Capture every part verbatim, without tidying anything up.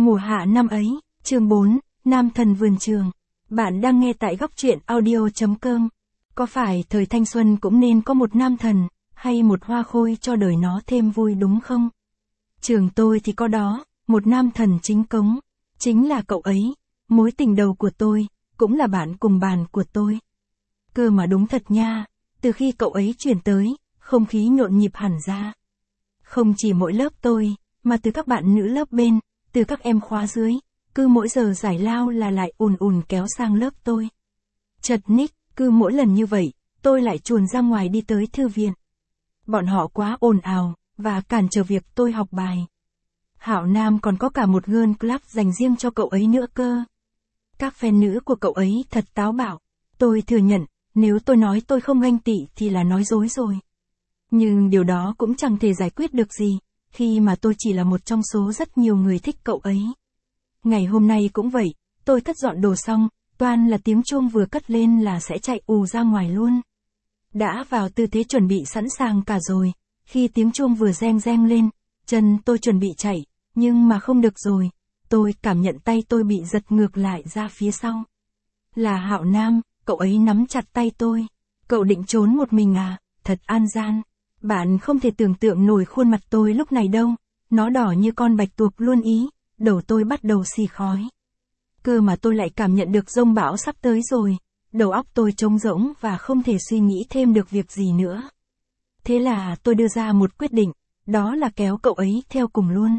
Mùa hạ năm ấy, chương bốn, Nam thần vườn trường. Bạn đang nghe tại góc truyện audio.com. Có phải thời thanh xuân cũng nên có một nam thần, hay một hoa khôi cho đời nó thêm vui đúng không? Trường tôi thì có đó, một nam thần chính cống. Chính là cậu ấy, mối tình đầu của tôi, cũng là bạn cùng bàn của tôi. Cơ mà đúng thật nha, từ khi cậu ấy chuyển tới, không khí nhộn nhịp hẳn ra. Không chỉ mỗi lớp tôi, mà từ các bạn nữ lớp bên, từ các em khóa dưới, cứ mỗi giờ giải lao là lại ùn ùn kéo sang lớp tôi. Chật ních, cứ mỗi lần như vậy, tôi lại chuồn ra ngoài đi tới thư viện. Bọn họ quá ồn ào, và cản trở việc tôi học bài. Hảo Nam còn có cả một girl club dành riêng cho cậu ấy nữa cơ. Các fan nữ của cậu ấy thật táo bạo. Tôi thừa nhận, nếu tôi nói tôi không ganh tị thì là nói dối rồi. Nhưng điều đó cũng chẳng thể giải quyết được gì, khi mà tôi chỉ là một trong số rất nhiều người thích cậu ấy. Ngày hôm nay cũng vậy, tôi cất dọn đồ xong, toan là tiếng chuông vừa cất lên là sẽ chạy ù ra ngoài luôn. Đã vào tư thế chuẩn bị sẵn sàng cả rồi, khi tiếng chuông vừa reng reng lên, chân tôi chuẩn bị chạy, nhưng mà không được rồi, tôi cảm nhận tay tôi bị giật ngược lại ra phía sau. Là Hạo Nam, cậu ấy nắm chặt tay tôi. Cậu định trốn một mình à, thật an gian. Bạn không thể tưởng tượng nổi khuôn mặt tôi lúc này đâu, nó đỏ như con bạch tuộc luôn ý, đầu tôi bắt đầu xì khói. Cơ mà tôi lại cảm nhận được dông bão sắp tới rồi, đầu óc tôi trống rỗng và không thể suy nghĩ thêm được việc gì nữa. Thế là tôi đưa ra một quyết định, đó là kéo cậu ấy theo cùng luôn.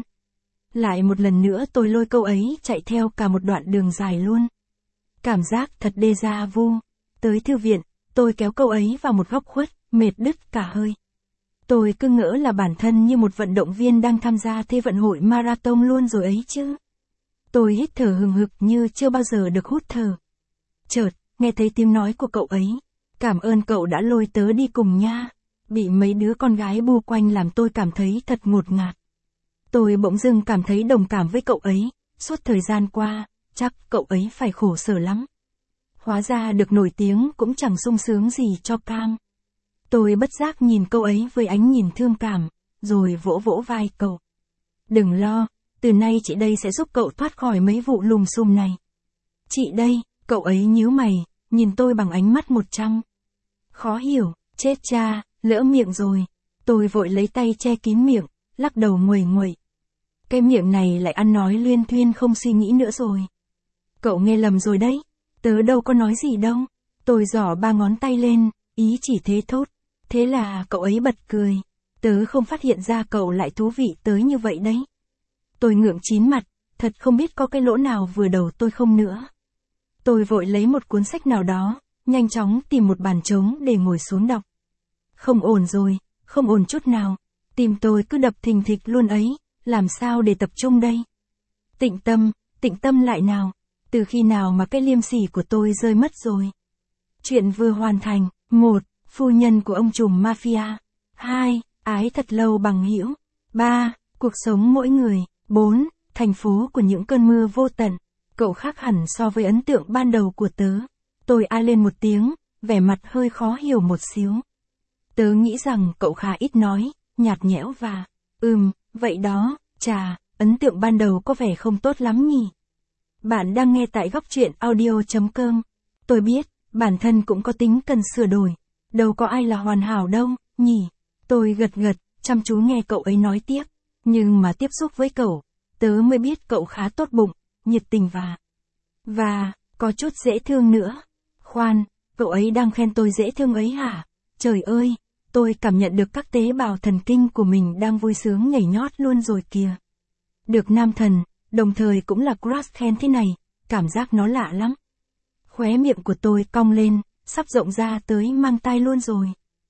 Lại một lần nữa tôi lôi cậu ấy chạy theo cả một đoạn đường dài luôn. Cảm giác thật déjà vu. Tới thư viện, tôi kéo cậu ấy vào một góc khuất, mệt đứt cả hơi. Tôi cứ ngỡ là bản thân như một vận động viên đang tham gia thế vận hội marathon luôn rồi ấy chứ. Tôi hít thở hừng hực như chưa bao giờ được hút thở. Chợt, nghe thấy tiếng nói của cậu ấy. Cảm ơn cậu đã lôi tớ đi cùng nha. Bị mấy đứa con gái bu quanh làm tôi cảm thấy thật ngột ngạt. Tôi bỗng dưng cảm thấy đồng cảm với cậu ấy. Suốt thời gian qua, chắc cậu ấy phải khổ sở lắm. Hóa ra được nổi tiếng cũng chẳng sung sướng gì cho cam. Tôi bất giác nhìn cậu ấy với ánh nhìn thương cảm, rồi vỗ vỗ vai cậu. Đừng lo, từ nay chị đây sẽ giúp cậu thoát khỏi mấy vụ lùm xùm này. Chị đây, cậu ấy nhíu mày, nhìn tôi bằng ánh mắt một trăm. Khó hiểu, chết cha, lỡ miệng rồi. Tôi vội lấy tay che kín miệng, lắc đầu nguầy nguậy. Cái miệng này lại ăn nói luyên thuyên không suy nghĩ nữa rồi. Cậu nghe lầm rồi đấy, tớ đâu có nói gì đâu. Tôi giỏ ba ngón tay lên, ý chỉ thế thốt. Thế là cậu ấy bật cười. Tớ không phát hiện ra cậu lại thú vị tới như vậy đấy. Tôi ngượng chín mặt, thật không biết có cái lỗ nào vừa đầu tôi không nữa. Tôi vội lấy một cuốn sách nào đó, nhanh chóng tìm một bàn trống để ngồi xuống đọc. Không ổn rồi, không ổn chút nào. Tim tôi cứ đập thình thịch luôn ấy, làm sao để tập trung đây? Tịnh tâm, tịnh tâm lại nào. Từ khi nào mà cái liêm sỉ của tôi rơi mất rồi? Chuyện vừa hoàn thành. Một. Phu nhân của ông trùm mafia. Hai. Ái thật lâu bằng hữu. Ba. Cuộc sống mỗi người. Bốn. Thành phố của những cơn mưa vô tận. Cậu khác hẳn so với ấn tượng ban đầu của tớ. Tôi a lên một tiếng, vẻ mặt hơi khó hiểu một xíu. Tớ nghĩ rằng cậu khá ít nói, nhạt nhẽo và... Ừm, vậy đó, chà, ấn tượng ban đầu có vẻ không tốt lắm nhỉ. Bạn đang nghe tại góc truyện audio.com. Tôi biết, bản thân cũng có tính cần sửa đổi. Đâu có ai là hoàn hảo đâu, nhỉ. Tôi gật gật, chăm chú nghe cậu ấy nói tiếp. Nhưng mà tiếp xúc với cậu, tớ mới biết cậu khá tốt bụng, nhiệt tình và... Và, có chút dễ thương nữa. Khoan, cậu ấy đang khen tôi dễ thương ấy hả? Trời ơi, tôi cảm nhận được các tế bào thần kinh của mình đang vui sướng nhảy nhót luôn rồi kìa. Được nam thần, đồng thời cũng là crush khen thế này, cảm giác nó lạ lắm. Khóe miệng của tôi cong lên, sắp rộng ra tới mang tai luôn rồi.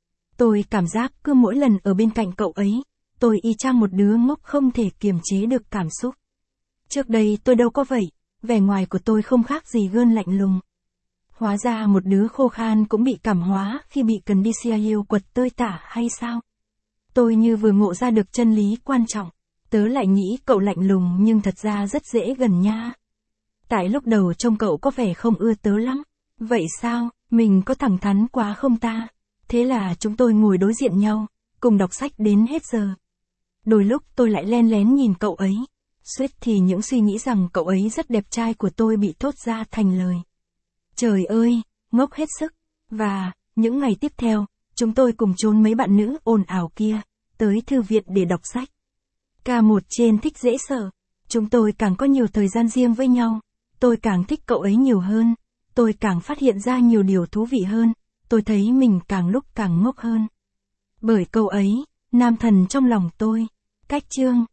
Tôi cảm giác cứ mỗi lần ở bên cạnh cậu ấy, tôi y chang một đứa ngốc không thể kiềm chế được cảm xúc. Trước đây tôi đâu có vậy, vẻ ngoài của tôi không khác gì gơn lạnh lùng. Hóa ra một đứa khô khan cũng bị cảm hóa khi bị cần đi xia yêu quật tơi tả hay sao? Tôi như vừa ngộ ra được chân lý quan trọng. Tớ lại nghĩ cậu lạnh lùng nhưng thật ra rất dễ gần nha. Tại lúc đầu trông cậu có vẻ không ưa tớ lắm. Vậy sao, mình có thẳng thắn quá không ta? Thế là chúng tôi ngồi đối diện nhau, cùng đọc sách đến hết giờ. Đôi lúc tôi lại len lén nhìn cậu ấy. Suýt thì những suy nghĩ rằng cậu ấy rất đẹp trai của tôi bị thốt ra thành lời. Trời ơi, ngốc hết sức. Và, những ngày tiếp theo, chúng tôi cùng trốn mấy bạn nữ ồn ào kia, tới thư viện để đọc sách. Ca một trên thích dễ sợ. Chúng tôi càng có nhiều thời gian riêng với nhau. Tôi càng thích cậu ấy nhiều hơn. Tôi càng phát hiện ra nhiều điều thú vị hơn. Tôi thấy mình càng lúc càng ngốc hơn. Bởi cậu ấy, nam thần trong lòng tôi. Cách chương